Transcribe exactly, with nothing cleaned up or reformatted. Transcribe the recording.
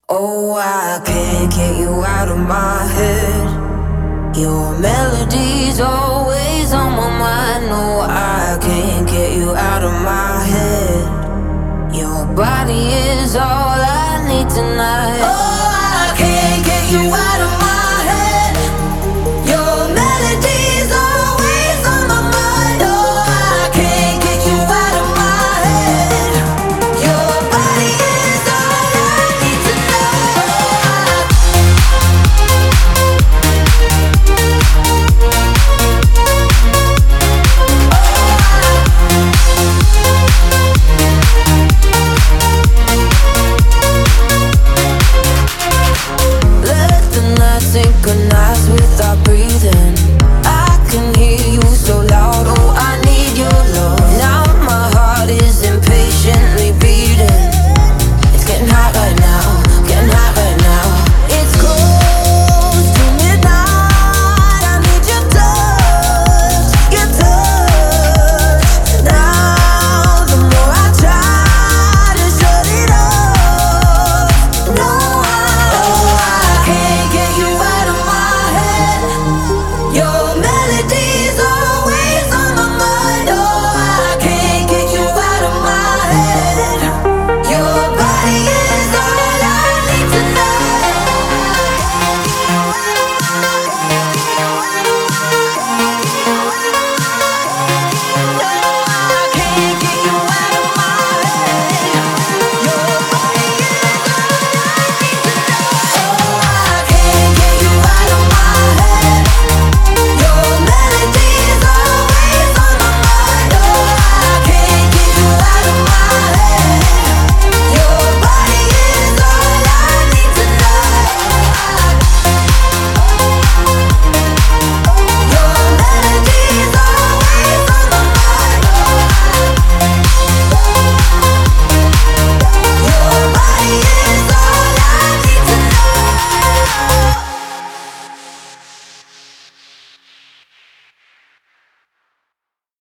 Oh, I can't get you out of my head. Your melody's always on my mind. No, I can't get you out of my head. Your body is all I need tonight.